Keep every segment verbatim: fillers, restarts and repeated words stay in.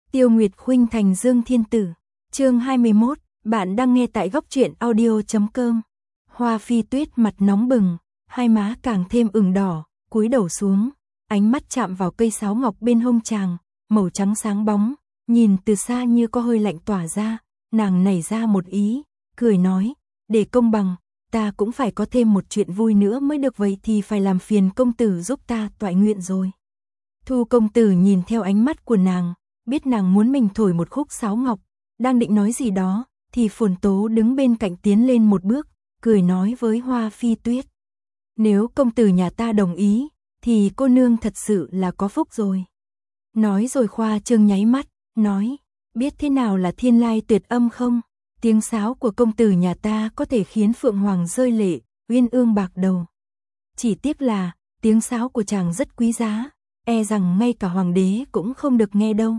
Tiêu Nguyệt Khuynh thành Dương Thiên Tử. Chương hai mươi mốt, bạn đang nghe tại góc truyện audio chấm com. Hoa Phi Tuyết mặt nóng bừng, hai má càng thêm ửng đỏ, cúi đầu xuống, ánh mắt chạm vào cây sáo ngọc bên hông chàng, màu trắng sáng bóng, nhìn từ xa như có hơi lạnh tỏa ra, nàng nảy ra một ý, cười nói, để công bằng, ta cũng phải có thêm một chuyện vui nữa mới được, vậy thì phải làm phiền công tử giúp ta toại nguyện rồi. Thu công tử nhìn theo ánh mắt của nàng, biết nàng muốn mình thổi một khúc sáo ngọc, đang định nói gì đó, thì Phồn Tố đứng bên cạnh tiến lên một bước, cười nói với Hoa Phi Tuyết. Nếu công tử nhà ta đồng ý, thì cô nương thật sự là có phúc rồi. Nói rồi Khoa Trương nháy mắt, nói, biết thế nào là thiên lai tuyệt âm không? Tiếng sáo của công tử nhà ta có thể khiến Phượng Hoàng rơi lệ, uyên ương bạc đầu. Chỉ tiếc là, tiếng sáo của chàng rất quý giá, e rằng ngay cả hoàng đế cũng không được nghe đâu.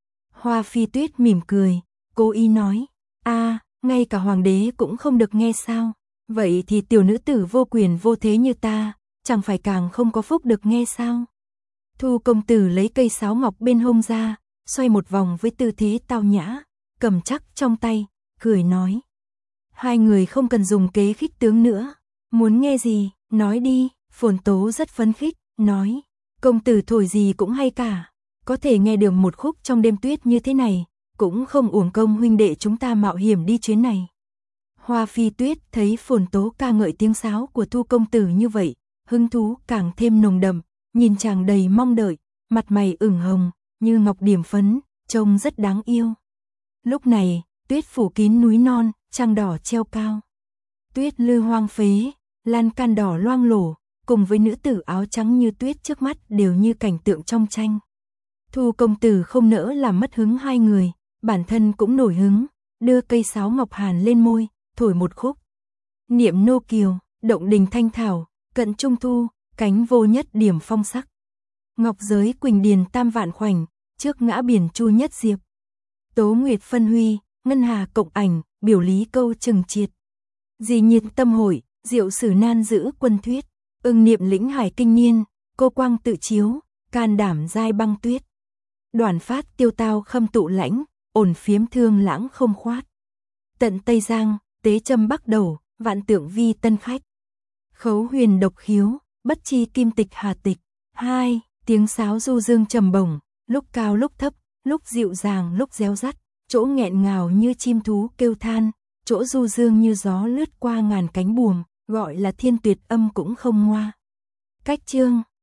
Hoa Phi Tuyết mỉm cười, cố ý nói, a, ngay cả hoàng đế cũng không được nghe sao? Vậy thì tiểu nữ tử vô quyền vô thế như ta, chẳng phải càng không có phúc được nghe sao? Thu công tử lấy cây sáo ngọc bên hông ra, xoay một vòng với tư thế tao nhã, cầm chắc trong tay, cười nói. Hai người không cần dùng kế khích tướng nữa, muốn nghe gì, nói đi. Phồn Tố rất phấn khích, nói, công tử thổi gì cũng hay cả, có thể nghe được một khúc trong đêm tuyết như thế này, cũng không uổng công huynh đệ chúng ta mạo hiểm đi chuyến này. Hoa Phi Tuyết thấy Phồn Tố ca ngợi tiếng sáo của Thu công tử như vậy, hứng thú càng thêm nồng đậm, nhìn chàng đầy mong đợi, mặt mày ửng hồng, như ngọc điểm phấn, trông rất đáng yêu. Lúc này, tuyết phủ kín núi non, trăng đỏ treo cao. Tuyết lư hoang phế, lan can đỏ loang lổ, cùng với nữ tử áo trắng như tuyết trước mắt đều như cảnh tượng trong tranh. Thu công tử không nỡ làm mất hứng hai người, bản thân cũng nổi hứng, đưa cây sáo ngọc hàn lên môi, thổi một khúc. Niệm nô kiều, động đình thanh thảo, cận trung thu, cánh vô nhất điểm phong sắc. Ngọc giới quỳnh điền tam vạn khoảnh, trước ngã biển chu nhất diệp. Tố nguyệt phân huy, ngân hà cộng ảnh, biểu lý câu trừng triệt. Dì nhiệt tâm hội, diệu sử nan giữ quân thuyết. Ưng niệm lĩnh hải kinh niên, cô quang tự chiếu, can đảm giai băng tuyết. Đoàn phát tiêu tao khâm tụ lãnh, ổn phiếm thương lãng không khoát. Tận Tây Giang, tế châm bắc đầu, vạn tượng vi tân khách. Khấu huyền độc khiếu, bất chi kim tịch hà tịch. Hai, tiếng sáo du dương trầm bổng, lúc cao lúc thấp, lúc dịu dàng lúc réo rắt, chỗ nghẹn ngào như chim thú kêu than, chỗ du dương như gió lướt qua ngàn cánh buồm, gọi là thiên tuyệt âm cũng không ngoa. Cách chương